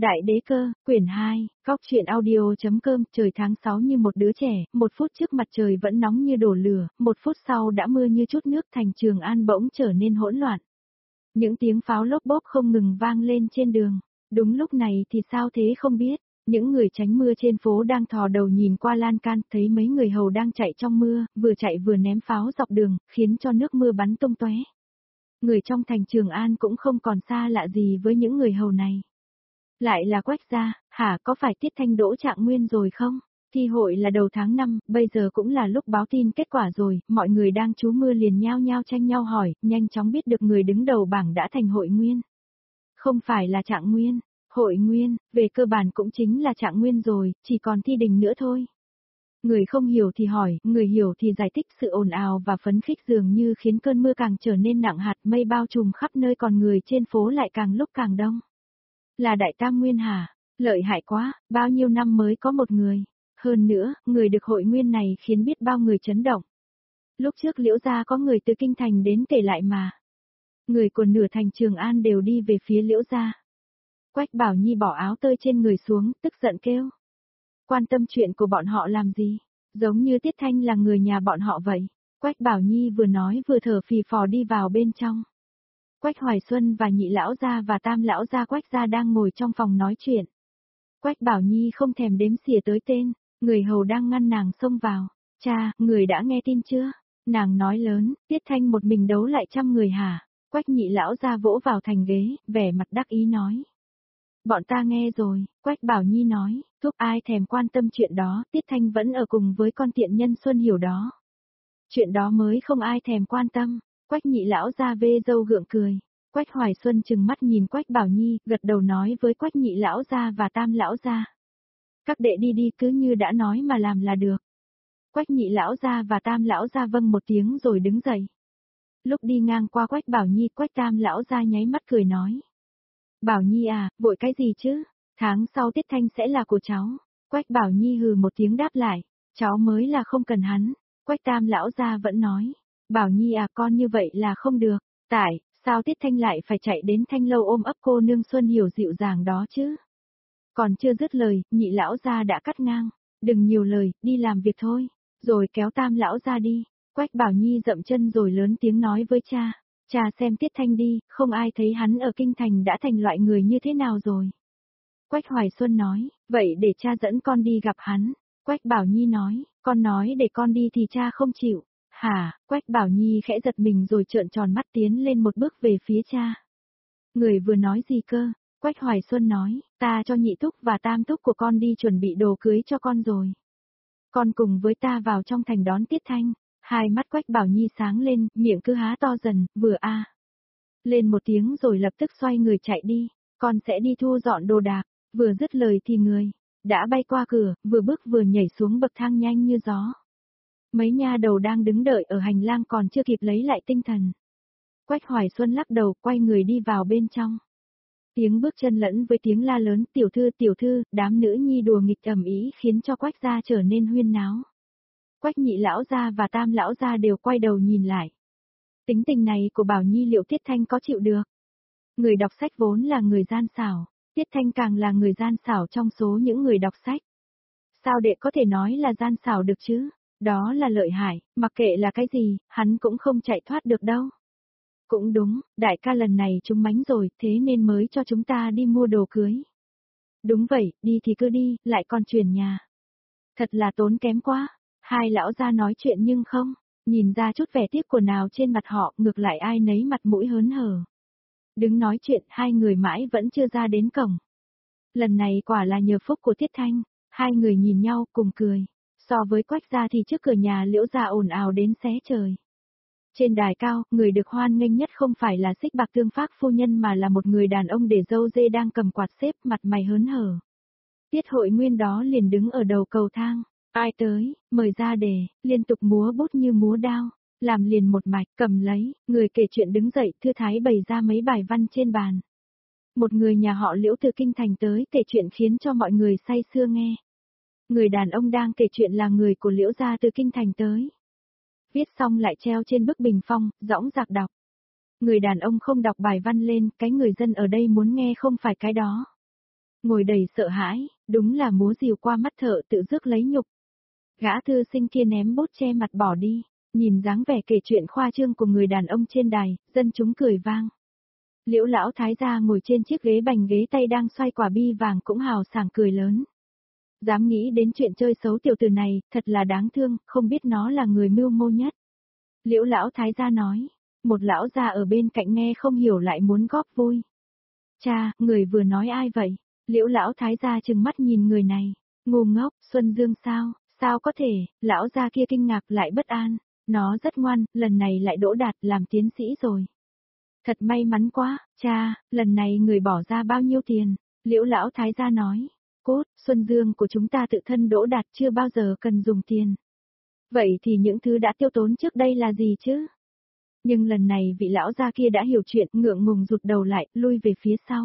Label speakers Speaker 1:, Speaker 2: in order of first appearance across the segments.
Speaker 1: Đại đế cơ, quyển 2, góc truyện audio.com, trời tháng 6 như một đứa trẻ, 1 phút trước mặt trời vẫn nóng như đổ lửa, 1 phút sau đã mưa như chút nước, thành Trường An bỗng trở nên hỗn loạn. Những tiếng pháo lốp bốp không ngừng vang lên trên đường. Đúng lúc này thì sao thế không biết, những người tránh mưa trên phố đang thò đầu nhìn qua lan can, thấy mấy người hầu đang chạy trong mưa, vừa chạy vừa ném pháo dọc đường, khiến cho nước mưa bắn tung tóe. Người trong thành Trường An cũng không còn xa lạ gì với những người hầu này. Lại là Quách gia, hả, có phải Tiết Thanh đỗ trạng nguyên rồi không? Thi hội là đầu tháng 5, bây giờ cũng là lúc báo tin kết quả rồi, mọi người đang trú mưa liền nhao nhao tranh nhau hỏi, nhanh chóng biết được người đứng đầu bảng đã thành hội nguyên. Không phải là trạng nguyên, hội nguyên, về cơ bản cũng chính là trạng nguyên rồi, chỉ còn thi đình nữa thôi. Người không hiểu thì hỏi, người hiểu thì giải thích, sự ồn ào và phấn khích dường như khiến cơn mưa càng trở nên nặng hạt, mây bao trùm khắp nơi, còn người trên phố lại càng lúc càng đông. Là đại tam nguyên hả? Lợi hại quá, bao nhiêu năm mới có một người. Hơn nữa, người được hội nguyên này khiến biết bao người chấn động. Lúc trước Liễu gia có người từ kinh thành đến kể lại mà. Người của nửa thành Trường An đều đi về phía Liễu gia. Quách Bảo Nhi bỏ áo tơi trên người xuống, tức giận kêu. Quan tâm chuyện của bọn họ làm gì? Giống như Tiết Thanh là người nhà bọn họ vậy. Quách Bảo Nhi vừa nói vừa thở phì phò đi vào bên trong. Quách Hoài Xuân và Nhị lão gia và Tam lão gia Quách gia đang ngồi trong phòng nói chuyện. Quách Bảo Nhi không thèm đếm xỉa tới tên, người hầu đang ngăn nàng xông vào. Cha, người đã nghe tin chưa? Nàng nói lớn, Tiết Thanh một mình đấu lại 100 người hả? Quách Nhị lão gia vỗ vào thành ghế, vẻ mặt đắc ý nói. Bọn ta nghe rồi, Quách Bảo Nhi nói, thúc ai thèm quan tâm chuyện đó, Tiết Thanh vẫn ở cùng với con tiện nhân Xuân Hiểu đó. Chuyện đó mới không ai thèm quan tâm. Quách Nhị lão gia vê râu gượng cười. Quách Hoài Xuân trừng mắt nhìn Quách Bảo Nhi, gật đầu nói với Quách Nhị lão gia và Tam lão gia. Các đệ đi đi, cứ như đã nói mà làm là được. Quách Nhị lão gia và Tam lão gia vâng một tiếng rồi đứng dậy. Lúc đi ngang qua Quách Bảo Nhi, Quách Tam lão gia nháy mắt cười nói. Bảo Nhi à, vội cái gì chứ? Tháng sau Tiết Thanh sẽ là của cháu. Quách Bảo Nhi hừ một tiếng đáp lại. Cháu mới là không cần hắn. Quách Tam lão gia vẫn nói. Bảo Nhi à, con như vậy là không được. Tại, sao Tiết Thanh lại phải chạy đến Thanh lâu ôm ấp cô nương Xuân Hiểu dịu dàng đó chứ? Còn chưa dứt lời, Nhị lão gia đã cắt ngang. Đừng nhiều lời, đi làm việc thôi. Rồi kéo Tam lão gia đi. Quách Bảo Nhi dậm chân rồi lớn tiếng nói với cha. Cha xem Tiết Thanh đi, không ai thấy hắn ở kinh thành đã thành loại người như thế nào rồi. Quách Hoài Xuân nói, vậy để cha dẫn con đi gặp hắn. Quách Bảo Nhi nói, con nói để con đi thì cha không chịu. Hả, Quách Bảo Nhi khẽ giật mình rồi trợn tròn mắt tiến lên một bước về phía cha. Người vừa nói gì cơ? Quách Hoài Xuân nói, ta cho nhị thúc và tam thúc của con đi chuẩn bị đồ cưới cho con rồi. Con cùng với ta vào trong thành đón Tiết Thanh. Hai mắt Quách Bảo Nhi sáng lên, miệng cứ há to dần, vừa a lên một tiếng rồi lập tức xoay người chạy đi. Con sẽ đi thu dọn đồ đạc. Vừa dứt lời thì người đã bay qua cửa, vừa bước vừa nhảy xuống bậc thang nhanh như gió. Mấy nha đầu đang đứng đợi ở hành lang còn chưa kịp lấy lại tinh thần. Quách Hoài Xuân lắc đầu, quay người đi vào bên trong. Tiếng bước chân lẫn với tiếng la lớn, tiểu thư, đám nữ nhi đùa nghịch ầm ĩ khiến cho Quách gia trở nên huyên náo. Quách Nhị lão gia và Tam lão gia đều quay đầu nhìn lại. Tính tình này của Bảo Nhi liệu Tiết Thanh có chịu được? Người đọc sách vốn là người gian xảo, Tiết Thanh càng là người gian xảo trong số những người đọc sách. Sao đệ có thể nói là gian xảo được chứ? Đó là lợi hại, mặc kệ là cái gì, hắn cũng không chạy thoát được đâu. Cũng đúng, đại ca lần này chúng mánh rồi, thế nên mới cho chúng ta đi mua đồ cưới. Đúng vậy, đi thì cứ đi, lại còn chuyển nhà. Thật là tốn kém quá. Hai lão gia nói chuyện nhưng không nhìn ra chút vẻ tiếc của nào trên mặt họ, ngược lại ai nấy mặt mũi hớn hở. Đứng nói chuyện, hai người mãi vẫn chưa ra đến cổng. Lần này quả là nhờ phúc của Tiết Thanh, hai người nhìn nhau cùng cười. So với Quách gia thì trước cửa nhà Liễu gia ồn ào đến xé trời. Trên đài cao, người được hoan nghênh nhất không phải là Xích Bạc Tương Phác phu nhân mà là một người đàn ông để râu dê đang cầm quạt xếp, mặt mày hớn hở. Tiết Hội Nguyên đó liền đứng ở đầu cầu thang. Ai tới, mời ra đề, liên tục múa bút như múa đao, làm liền một mạch, cầm lấy, người kể chuyện đứng dậy, thư thái bày ra mấy bài văn trên bàn. Một người nhà họ Liễu từ kinh thành tới kể chuyện khiến cho mọi người say sưa nghe. Người đàn ông đang kể chuyện là người của Liễu gia từ kinh thành tới. Viết xong lại treo trên bức bình phong, dõng dạc đọc. Người đàn ông không đọc bài văn lên, cái người dân ở đây muốn nghe không phải cái đó. ngồi đầy sợ hãi, đúng là múa rìu qua mắt thợ tự rước lấy nhục. Gã thư sinh kia ném bút che mặt bỏ đi, nhìn dáng vẻ kể chuyện khoa trương của người đàn ông trên đài, dân chúng cười vang. Liễu lão thái gia ngồi trên chiếc ghế bành ghế tay đang xoay quả bi vàng cũng hào sảng cười lớn. Dám nghĩ đến chuyện chơi xấu tiểu tử này, thật là đáng thương, không biết nó là người mưu mô nhất. Liễu lão thái gia nói, một lão già ở bên cạnh nghe không hiểu lại muốn góp vui. Cha, người vừa nói ai vậy? Liễu lão thái gia trừng mắt nhìn người này, ngu ngốc, Xuân Dương sao, sao có thể, lão gia kia kinh ngạc lại bất an, nó rất ngoan, lần này lại đỗ đạt làm tiến sĩ rồi. Thật may mắn quá, cha, lần này người bỏ ra bao nhiêu tiền? Liễu lão thái gia nói, cốt, Xuân Dương của chúng ta tự thân đỗ đạt chưa bao giờ cần dùng tiền. Vậy thì những thứ đã tiêu tốn trước đây là gì chứ? Nhưng lần này vị lão gia kia đã hiểu chuyện, ngượng ngùng rụt đầu lại, lui về phía sau.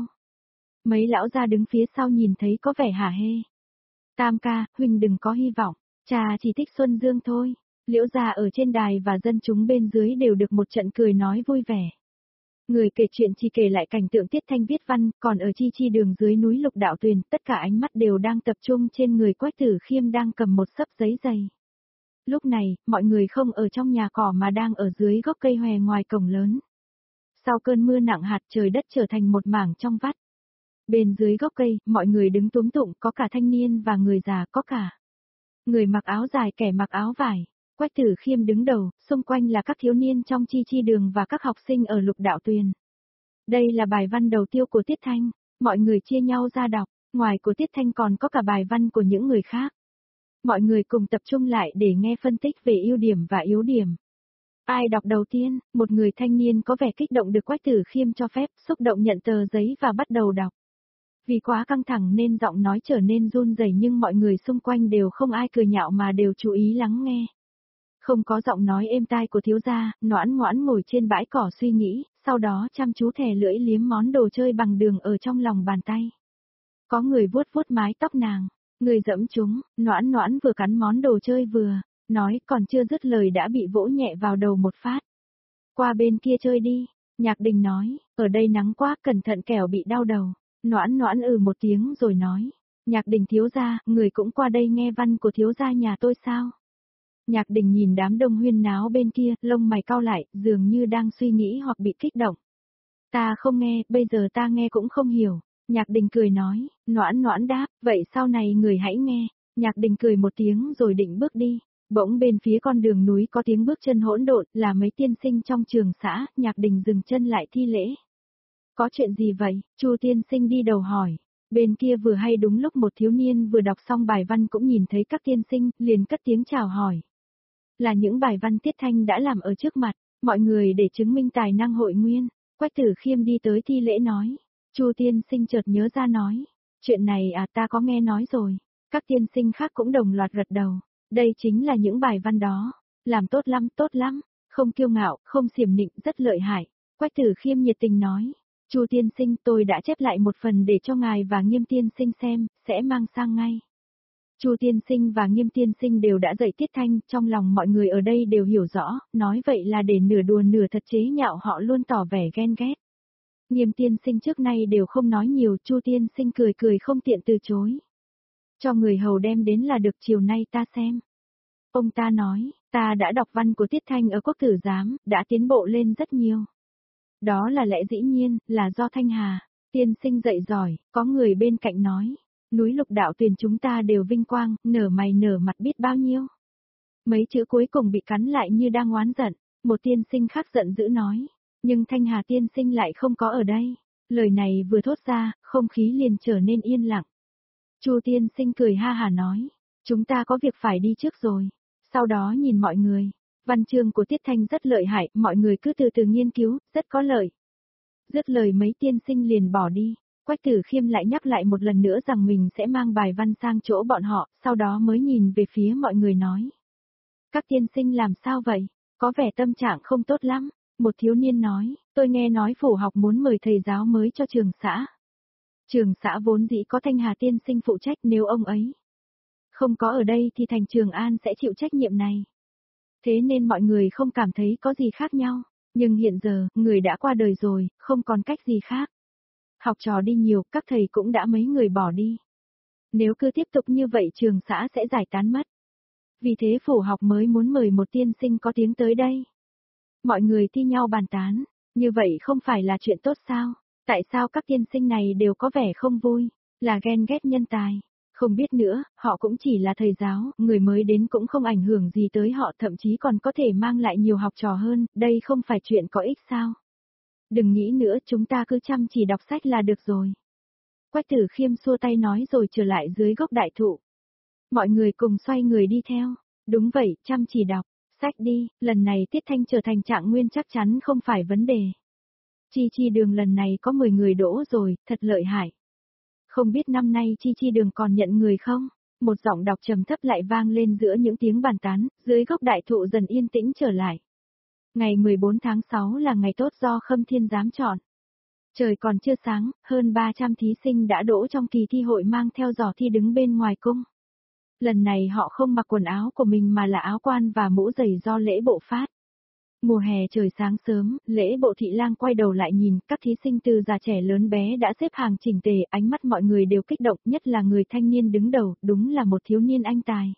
Speaker 1: Mấy lão gia đứng phía sau nhìn thấy có vẻ hả hê. Tam ca, huynh đừng có hy vọng, cha chỉ thích Xuân Dương thôi. Liễu gia ở trên đài và dân chúng bên dưới đều được một trận cười nói vui vẻ. Người kể chuyện chỉ kể lại cảnh tượng Tiết Thanh viết văn, còn ở chi đường dưới núi Lục Đạo Tuyền, tất cả ánh mắt đều đang tập trung trên người Quách Tử Khiêm đang cầm một xấp giấy dày. Lúc này, mọi người không ở trong nhà cỏ mà đang ở dưới gốc cây hòe ngoài cổng lớn. Sau cơn mưa nặng hạt trời đất trở thành một mảng trong vắt. Bên dưới gốc cây, mọi người đứng túm tụng, có cả thanh niên và người già, có cả người mặc áo dài kẻ mặc áo vải. Quách Tử Khiêm đứng đầu, xung quanh là các thiếu niên trong chi đường và các học sinh ở Lục Đạo Tuyền. Đây là bài văn đầu tiêu của Tiết Thanh, mọi người chia nhau ra đọc, ngoài của Tiết Thanh còn có cả bài văn của những người khác. Mọi người cùng tập trung lại để nghe phân tích về ưu điểm và yếu điểm. Ai đọc đầu tiên, một người thanh niên có vẻ kích động được Quách Tử Khiêm cho phép, xúc động nhận tờ giấy và bắt đầu đọc. Vì quá căng thẳng nên giọng nói trở nên run rẩy nhưng mọi người xung quanh đều không ai cười nhạo mà đều chú ý lắng nghe. Không có giọng nói êm tai của thiếu gia, Noãn Ngoãn ngồi trên bãi cỏ suy nghĩ, sau đó chăm chú thè lưỡi liếm món đồ chơi bằng đường ở trong lòng bàn tay. Có người vuốt vuốt mái tóc nàng, người dẫm chúng, Noãn Ngoãn vừa cắn món đồ chơi vừa nói, còn chưa dứt lời đã bị vỗ nhẹ vào đầu một phát. Qua bên kia chơi đi, Nhạc Đình nói, ở đây nắng quá, cẩn thận kẻo bị đau đầu. Noãn Ngoãn một tiếng rồi nói, Nhạc Đình thiếu gia, người cũng qua đây nghe văn của thiếu gia nhà tôi sao? Nhạc Đình nhìn đám đông huyên náo bên kia, lông mày cau lại, dường như đang suy nghĩ hoặc bị kích động. Ta không nghe, bây giờ ta nghe cũng không hiểu. Nhạc Đình cười nói, Noãn Ngoãn đáp, vậy sau này người hãy nghe. Nhạc Đình cười một tiếng rồi định bước đi. Bỗng bên phía con đường núi có tiếng bước chân hỗn độn, là mấy tiên sinh trong trường xã. Nhạc Đình dừng chân lại thi lễ. Có chuyện gì vậy? Chu tiên sinh đi đầu hỏi. Bên kia vừa hay đúng lúc một thiếu niên vừa đọc xong bài văn cũng nhìn thấy các tiên sinh, liền cất tiếng chào hỏi. Là những bài văn Tiết Thanh đã làm ở trước mặt, mọi người để chứng minh tài năng hội nguyên. Quách Tử Khiêm đi tới thi lễ nói. Chu tiên sinh chợt nhớ ra nói. Chuyện này ta có nghe nói rồi. Các tiên sinh khác cũng đồng loạt gật đầu. Đây chính là những bài văn đó. Làm tốt lắm, không kiêu ngạo, không xiểm nịnh, rất lợi hại. Quách Tử Khiêm nhiệt tình nói. Chu tiên sinh, tôi đã chép lại một phần để cho ngài và Nghiêm tiên sinh xem, sẽ mang sang ngay. Chu tiên sinh và Nghiêm tiên sinh đều đã dạy Tiết Thanh, trong lòng mọi người ở đây đều hiểu rõ, nói vậy là để nửa đùa nửa thật chế nhạo họ luôn tỏ vẻ ghen ghét. Nghiêm tiên sinh trước nay đều không nói nhiều, Chu tiên sinh cười không tiện từ chối. Cho người hầu đem đến là được, chiều nay ta xem. Ông ta nói, ta đã đọc văn của Tiết Thanh ở Quốc Tử Giám, đã tiến bộ lên rất nhiều. Đó là lẽ dĩ nhiên, là do Thanh Hà, tiên sinh dạy giỏi, có người bên cạnh nói. Núi Lục Đạo Tuyền chúng ta đều vinh quang, nở mày nở mặt biết bao nhiêu. Mấy chữ cuối cùng bị cắn lại như đang oán giận, một tiên sinh khác giận dữ nói. Nhưng Thanh Hà tiên sinh lại không có ở đây. Lời này vừa thốt ra, không khí liền trở nên yên lặng. Chu tiên sinh cười ha hả nói. Chúng ta có việc phải đi trước rồi. Sau đó nhìn mọi người. Văn chương của Tiết Thanh rất lợi hại, mọi người cứ từ từ nghiên cứu, rất có lợi. Dứt lời mấy tiên sinh liền bỏ đi. Quách Tử Khiêm lại nhắc lại một lần nữa rằng mình sẽ mang bài văn sang chỗ bọn họ, sau đó mới nhìn về phía mọi người nói. Các tiên sinh làm sao vậy? Có vẻ tâm trạng không tốt lắm. Một thiếu niên nói, tôi nghe nói phủ học muốn mời thầy giáo mới cho trường xã. Trường xã vốn dĩ có Thanh Hà tiên sinh phụ trách, nếu ông ấy không có ở đây thì thành Trường An sẽ chịu trách nhiệm này. Thế nên mọi người không cảm thấy có gì khác nhau, nhưng hiện giờ, người đã qua đời rồi, không còn cách gì khác. Học trò đi nhiều, các thầy cũng đã mấy người bỏ đi. Nếu cứ tiếp tục như vậy trường xã sẽ giải tán mất. Vì thế phủ học mới muốn mời một tiên sinh có tiếng tới đây. Mọi người thi nhau bàn tán, như vậy không phải là chuyện tốt sao? Tại sao các tiên sinh này đều có vẻ không vui, là ghen ghét nhân tài? Không biết nữa, họ cũng chỉ là thầy giáo, người mới đến cũng không ảnh hưởng gì tới họ, thậm chí còn có thể mang lại nhiều học trò hơn, đây không phải chuyện có ích sao? Đừng nghĩ nữa, chúng ta cứ chăm chỉ đọc sách là được rồi. Quách Tử Khiêm xua tay nói rồi trở lại dưới gốc đại thụ. Mọi người cùng xoay người đi theo. Đúng vậy, chăm chỉ đọc, sách đi, lần này Tiết Thanh trở thành trạng nguyên chắc chắn không phải vấn đề. Chi Chi Đường lần này có 10 người đỗ rồi, thật lợi hại. Không biết năm nay Chi Chi Đường còn nhận người không? Một giọng đọc trầm thấp lại vang lên giữa những tiếng bàn tán, dưới gốc đại thụ dần yên tĩnh trở lại. Ngày 14 tháng 6 là ngày tốt do Khâm Thiên giám chọn. Trời còn chưa sáng, hơn 300 thí sinh đã đỗ trong kỳ thi hội mang theo giỏ thi đứng bên ngoài cung. Lần này họ không mặc quần áo của mình mà là áo quan và mũ giày do lễ bộ phát. Mùa hè trời sáng sớm, lễ bộ thị lang quay đầu lại nhìn, các thí sinh từ già trẻ lớn bé đã xếp hàng chỉnh tề, ánh mắt mọi người đều kích động, nhất là người thanh niên đứng đầu, đúng là một thiếu niên anh tài.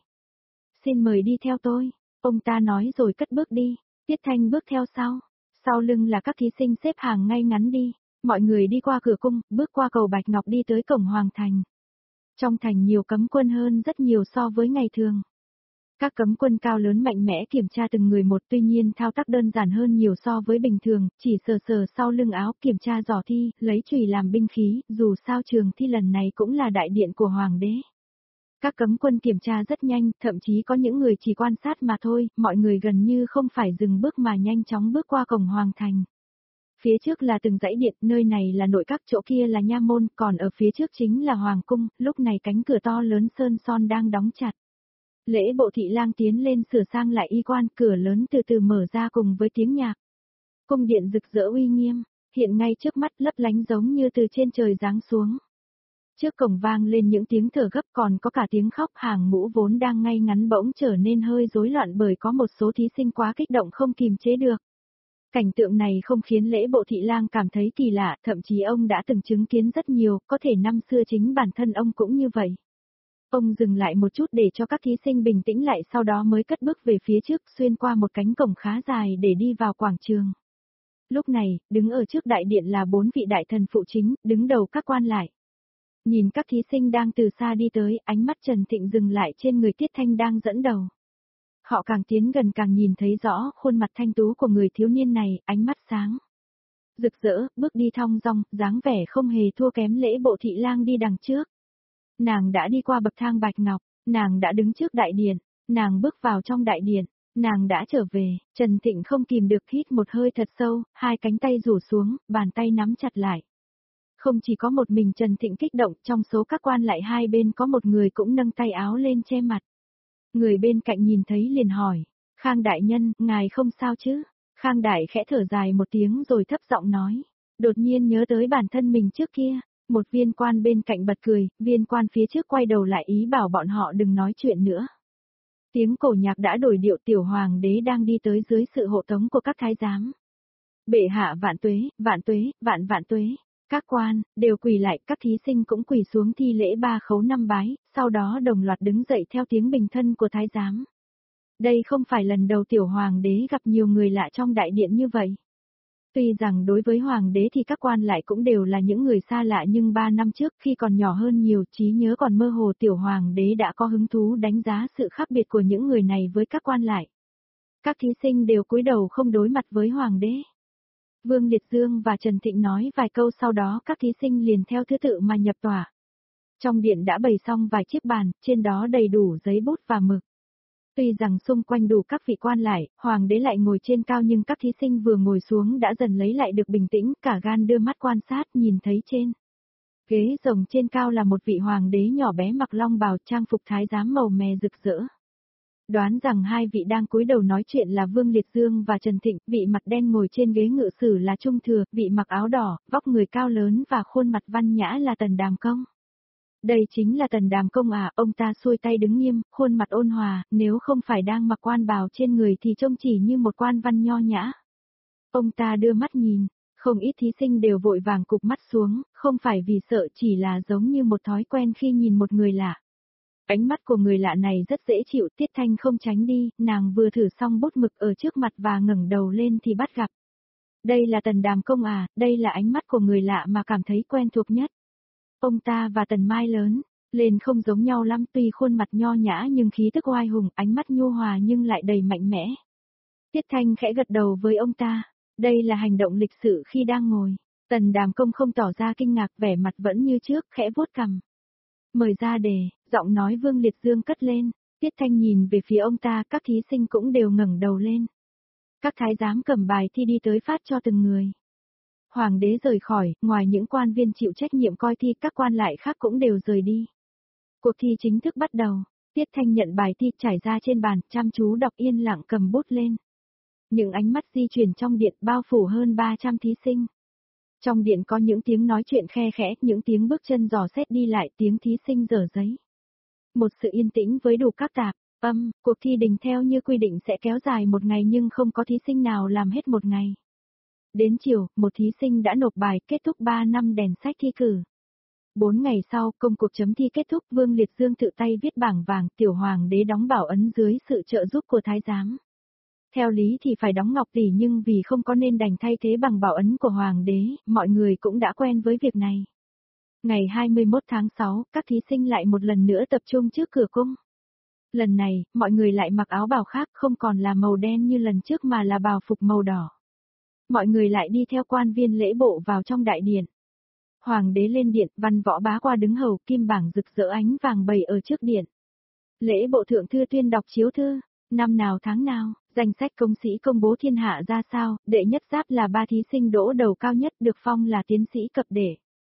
Speaker 1: Xin mời đi theo tôi, ông ta nói rồi cất bước đi, Tiết Thanh bước theo sau lưng là các thí sinh xếp hàng ngay ngắn đi, mọi người đi qua cửa cung, bước qua cầu Bạch Ngọc đi tới cổng Hoàng Thành. Trong thành nhiều cấm quân hơn rất nhiều so với ngày thường. Các cấm quân cao lớn mạnh mẽ kiểm tra từng người một, tuy nhiên thao tác đơn giản hơn nhiều so với bình thường, chỉ sờ sờ sau lưng áo kiểm tra giỏ thi, lấy chùy làm binh khí, dù sao trường thi lần này cũng là đại điện của Hoàng đế. Các cấm quân kiểm tra rất nhanh, thậm chí có những người chỉ quan sát mà thôi, mọi người gần như không phải dừng bước mà nhanh chóng bước qua cổng Hoàng Thành. Phía trước là từng dãy điện, nơi này là nội các, chỗ kia là nha môn, còn ở phía trước chính là Hoàng cung, lúc này cánh cửa to lớn sơn son đang đóng chặt. Lễ bộ thị lang tiến lên sửa sang lại y quan, cửa lớn từ từ mở ra cùng với tiếng nhạc. Cung điện rực rỡ uy nghiêm, hiện ngay trước mắt lấp lánh giống như từ trên trời giáng xuống. Trước cổng vang lên những tiếng thở gấp, còn có cả tiếng khóc, hàng ngũ vốn đang ngay ngắn bỗng trở nên hơi rối loạn bởi có một số thí sinh quá kích động không kìm chế được. Cảnh tượng này không khiến lễ bộ thị lang cảm thấy kỳ lạ, thậm chí ông đã từng chứng kiến rất nhiều, có thể năm xưa chính bản thân ông cũng như vậy. Ông dừng lại một chút để cho các thí sinh bình tĩnh lại, sau đó mới cất bước về phía trước, xuyên qua một cánh cổng khá dài để đi vào quảng trường. Lúc này, đứng ở trước đại điện là 4 vị đại thần phụ chính, đứng đầu các quan lại. Nhìn các thí sinh đang từ xa đi tới, ánh mắt Trần Thịnh dừng lại trên người Tiết Thanh đang dẫn đầu. Họ càng tiến gần càng nhìn thấy rõ khuôn mặt thanh tú của người thiếu niên này, ánh mắt sáng rực rỡ, bước đi thong dong, dáng vẻ không hề thua kém lễ bộ thị lang đi đằng trước. Nàng đã đi qua bậc thang bạch ngọc, nàng đã đứng trước đại điện, nàng bước vào trong đại điện, nàng đã trở về, Trần Thịnh không kìm được hít một hơi thật sâu, hai cánh tay rủ xuống, bàn tay nắm chặt lại. Không chỉ có một mình Trần Thịnh kích động, trong số các quan lại hai bên có một người cũng nâng tay áo lên che mặt. Người bên cạnh nhìn thấy liền hỏi, Khang đại nhân, ngài không sao chứ? Khang đại khẽ thở dài một tiếng rồi thấp giọng nói, đột nhiên nhớ tới bản thân mình trước kia. Một viên quan bên cạnh bật cười, viên quan phía trước quay đầu lại ý bảo bọn họ đừng nói chuyện nữa. Tiếng cổ nhạc đã đổi điệu, tiểu hoàng đế đang đi tới dưới sự hộ tống của các thái giám. Bệ hạ vạn tuế, vạn tuế, vạn vạn tuế. Các quan, đều quỳ lại, các thí sinh cũng quỳ xuống thi lễ 3 khấu 5 bái, sau đó đồng loạt đứng dậy theo tiếng bình thân của thái giám. Đây không phải lần đầu tiểu hoàng đế gặp nhiều người lạ trong đại điện như vậy. Tuy rằng đối với hoàng đế thì các quan lại cũng đều là những người xa lạ, nhưng 3 năm trước khi còn nhỏ hơn nhiều, trí nhớ còn mơ hồ, tiểu hoàng đế đã có hứng thú đánh giá sự khác biệt của những người này với các quan lại. Các thí sinh đều cúi đầu không đối mặt với hoàng đế. Vương Liệt Dương và Trần Thịnh nói vài câu, sau đó các thí sinh liền theo thứ tự mà nhập tòa. Trong điện đã bày xong vài chiếc bàn, trên đó đầy đủ giấy bút và mực. Tuy rằng xung quanh đủ các vị quan lại, hoàng đế lại ngồi trên cao, nhưng các thí sinh vừa ngồi xuống đã dần lấy lại được bình tĩnh, cả gan đưa mắt quan sát, nhìn thấy trên ghế rồng trên cao là một vị hoàng đế nhỏ bé mặc long bào, trang phục thái giám màu mè rực rỡ. Đoán rằng hai vị đang cúi đầu nói chuyện là Vương Liệt Dương và Trần Thịnh, vị mặt đen ngồi trên ghế ngự sử là Trung Thừa, vị mặc áo đỏ, vóc người cao lớn và khuôn mặt văn nhã là Tần Đàm Công. Đây chính là Tần Đàm Công à, ông ta xuôi tay đứng nghiêm, khuôn mặt ôn hòa, nếu không phải đang mặc quan bào trên người thì trông chỉ như một quan văn nho nhã. Ông ta đưa mắt nhìn, Không ít thí sinh đều vội vàng cụp mắt xuống, không phải vì sợ, chỉ là giống như một thói quen khi nhìn một người lạ. Ánh mắt của người lạ này rất dễ chịu, Tiết Thanh không tránh đi, nàng vừa thử xong bút mực ở trước mặt và ngẩng đầu lên thì bắt gặp. Đây là Tần Đàm Công à, đây là ánh mắt của người lạ mà cảm thấy quen thuộc nhất. Ông ta và Tần Mai lớn lên không giống nhau lắm, tuy khuôn mặt nho nhã nhưng khí tức oai hùng, ánh mắt nhu hòa nhưng lại đầy mạnh mẽ. Tiết Thanh khẽ gật đầu với ông ta, đây là hành động lịch sự khi đang ngồi. Tần Đàm Công không tỏ ra kinh ngạc, vẻ mặt vẫn như trước, khẽ vuốt cằm. Mời ra đề, giọng nói Vương Liệt Dương cất lên. Tiết Thanh nhìn về phía ông ta, các thí sinh cũng đều ngẩng đầu lên. Các thái giám cầm bài thi đi tới phát cho từng người. Hoàng đế rời khỏi, ngoài những quan viên chịu trách nhiệm coi thi, các quan lại khác cũng đều rời đi. Cuộc thi chính thức bắt đầu. Tiết Thanh nhận bài thi trải ra trên bàn, chăm chú đọc, yên lặng cầm bút lên. Những ánh mắt di chuyển trong điện bao phủ hơn 300 thí sinh. Trong điện có những tiếng nói chuyện khe khẽ, những tiếng bước chân dò xét đi lại, tiếng thí sinh dở giấy. Một sự yên tĩnh với đủ các tạp âm, cuộc thi đình theo như quy định sẽ kéo dài một ngày nhưng không có thí sinh nào làm hết một ngày. Đến chiều, một thí sinh đã nộp bài, kết thúc 3 năm đèn sách thi cử. 4 ngày sau, công cuộc chấm thi kết thúc, Vương Liệt Dương tự tay viết bảng vàng, tiểu hoàng đế đóng bảo ấn dưới sự trợ giúp của thái giám. Theo lý thì phải đóng ngọc tỷ nhưng vì không có nên đành thay thế bằng bảo ấn của hoàng đế, mọi người cũng đã quen với việc này. Ngày 21 tháng 6, các thí sinh lại một lần nữa tập trung trước cửa cung. Lần này, mọi người lại mặc áo bào khác, không còn là màu đen như lần trước mà là bào phục màu đỏ. Mọi người lại đi theo quan viên lễ bộ vào trong đại điện. Hoàng đế lên điện, văn võ bá qua đứng hầu, kim bảng rực rỡ ánh vàng bày ở trước điện. Lễ bộ thượng thư tuyên đọc chiếu thư, năm nào tháng nào, danh sách công sĩ công bố thiên hạ ra sao, đệ nhất giáp là 3 thí sinh đỗ đầu cao nhất được phong là tiến sĩ cập đệ.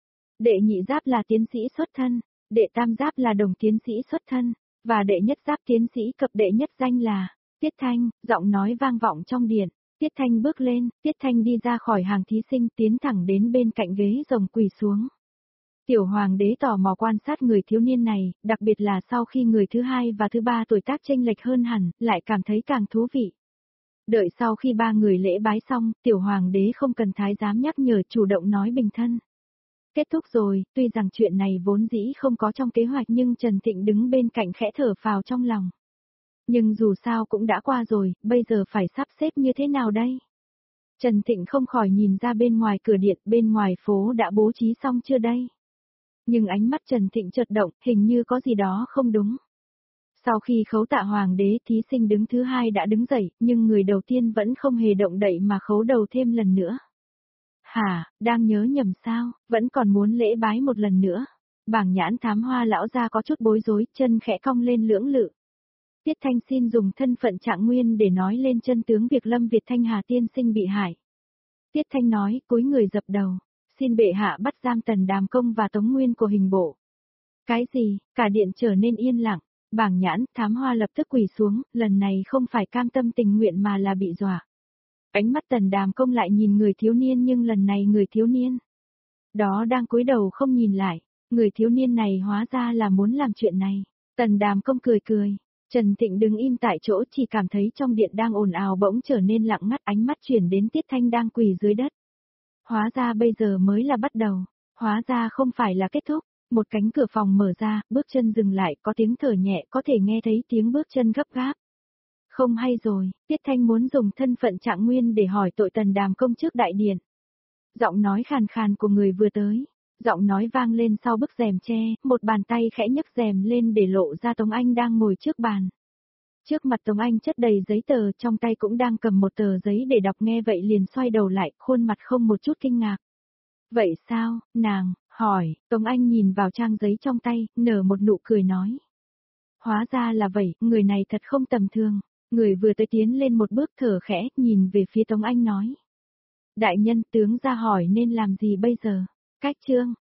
Speaker 1: Đệ nhị giáp là tiến sĩ xuất thân, đệ tam giáp là đồng tiến sĩ xuất thân, và đệ nhất giáp tiến sĩ cập đệ nhất danh là Tiết Thanh, giọng nói vang vọng trong điện. Tiết Thanh bước lên, Tiết Thanh đi ra khỏi hàng thí sinh tiến thẳng đến bên cạnh ghế rồng quỳ xuống. Tiểu hoàng đế tò mò quan sát người thiếu niên này, đặc biệt là sau khi người thứ 2 và thứ 3 tuổi tác chênh lệch hơn hẳn, lại cảm thấy càng thú vị. Đợi sau khi 3 người lễ bái xong, tiểu hoàng đế không cần thái giám nhắc nhở, chủ động nói bình thân. Kết thúc rồi, tuy rằng chuyện này vốn dĩ không có trong kế hoạch nhưng Trần Thịnh đứng bên cạnh khẽ thở phào trong lòng. Nhưng dù sao cũng đã qua rồi, bây giờ phải sắp xếp như thế nào đây? Trần Thịnh không khỏi nhìn ra bên ngoài cửa điện, bên ngoài phố đã bố trí xong chưa đây? Nhưng ánh mắt Trần Thịnh chợt động, hình như có gì đó không đúng. Sau khi khấu tạ hoàng đế, thí sinh đứng thứ 2 đã đứng dậy, nhưng người đầu tiên vẫn không hề động đậy mà khấu đầu thêm lần nữa. Hả, đang nhớ nhầm sao, vẫn còn muốn lễ bái một lần nữa. Bảng nhãn thám hoa lão ra có chút bối rối, chân khẽ cong lên lưỡng lự. Tiết Thanh xin dùng thân phận Trạng Nguyên để nói lên chân tướng việc Lâm Việt Thanh Hà tiên sinh bị hại. Tiết Thanh nói, cúi người dập đầu, xin bệ hạ bắt giam Tần Đàm Công và Tống Nguyên của hình bộ. Cái gì, cả điện trở nên yên lặng, bảng nhãn thám hoa lập tức quỳ xuống, lần này không phải cam tâm tình nguyện mà là bị dọa. Ánh mắt Tần Đàm Công lại nhìn người thiếu niên nhưng lần này người thiếu niên đó đang cúi đầu không nhìn lại, người thiếu niên này hóa ra là muốn làm chuyện này. Tần Đàm Công cười cười. Trần Thịnh đứng im tại chỗ chỉ cảm thấy trong điện đang ồn ào bỗng trở nên lặng ngắt, ánh mắt chuyển đến Tiết Thanh đang quỳ dưới đất. Hóa ra bây giờ mới là bắt đầu, hóa ra không phải là kết thúc, một cánh cửa phòng mở ra, bước chân dừng lại, có tiếng thở nhẹ, có thể nghe thấy tiếng bước chân gấp gáp. Không hay rồi, Tiết Thanh muốn dùng thân phận Trạng Nguyên để hỏi tội Tần Đàm Công trước đại điện. Giọng nói khàn khàn của người vừa tới. Giọng nói vang lên sau bức rèm tre, một bàn tay khẽ nhấc rèm lên để lộ ra Tống Anh đang ngồi trước bàn. Trước mặt Tống Anh chất đầy giấy tờ, trong tay cũng đang cầm một tờ giấy để đọc, nghe vậy liền xoay đầu lại, khuôn mặt không một chút kinh ngạc. Vậy sao, nàng, hỏi, Tống Anh nhìn vào trang giấy trong tay, nở một nụ cười nói. Hóa ra là vậy, người này thật không tầm thường. Người vừa tới tiến lên một bước thở khẽ, nhìn về phía Tống Anh nói. Đại nhân tướng ra hỏi nên làm gì bây giờ? Cách chương